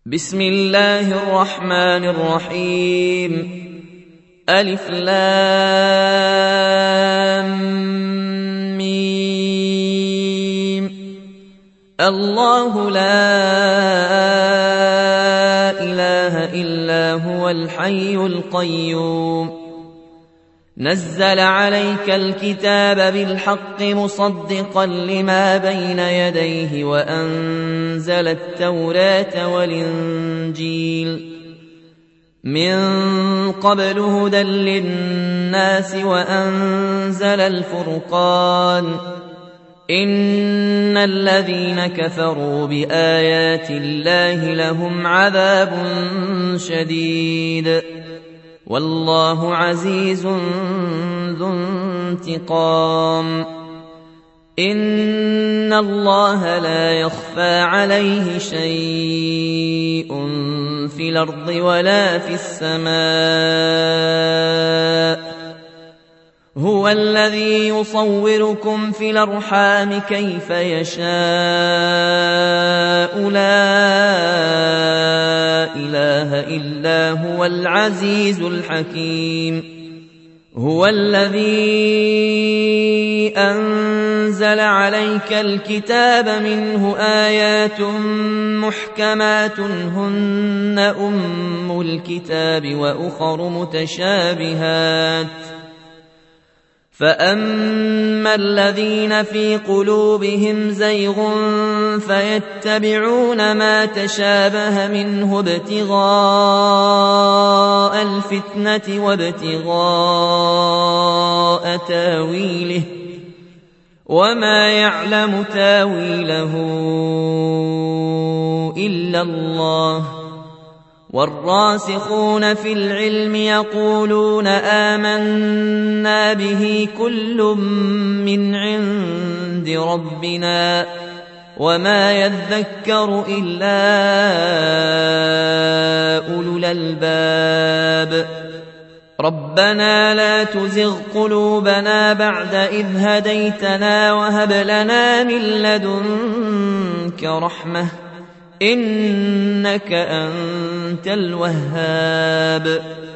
بسم الله الرحمن الرحيم. ألف لام ميم. الله لا إله إلا هو الحي القيوم نزل عليك الكتاب بالحق مصدقا لما بين يديه وأنزل التوراة والإنجيل من قبل هدى للناس وأنزل الفرقان إن الذين كفروا بآيات الله لهم عذاب شديد والله عزيز ذو انتقام. إن الله لا يخفى عليه شيء في الأرض ولا في السماء. هو الذي يصوركم في الأرحام كيف يشاء لا إله إلا هو العزيز الحكيم. هو الذي أنزل عليك الكتاب منه آيات محكمات هن أم الكتاب وأخر متشابهات فأما الذين في قلوبهم زيغ فيتبعون ما تشابه منه ابتغاء الفتنة وابتغاء تاويله وما يعلم تاويله إلا الله والراسخون في العلم يقولون آمنا به كل من عند ربنا وما يذكر إلا أولو الألباب. ربنا لا تزغ قلوبنا بعد إذ هديتنا وهب لنا من لدنك رحمة إنك أنت الوهاب.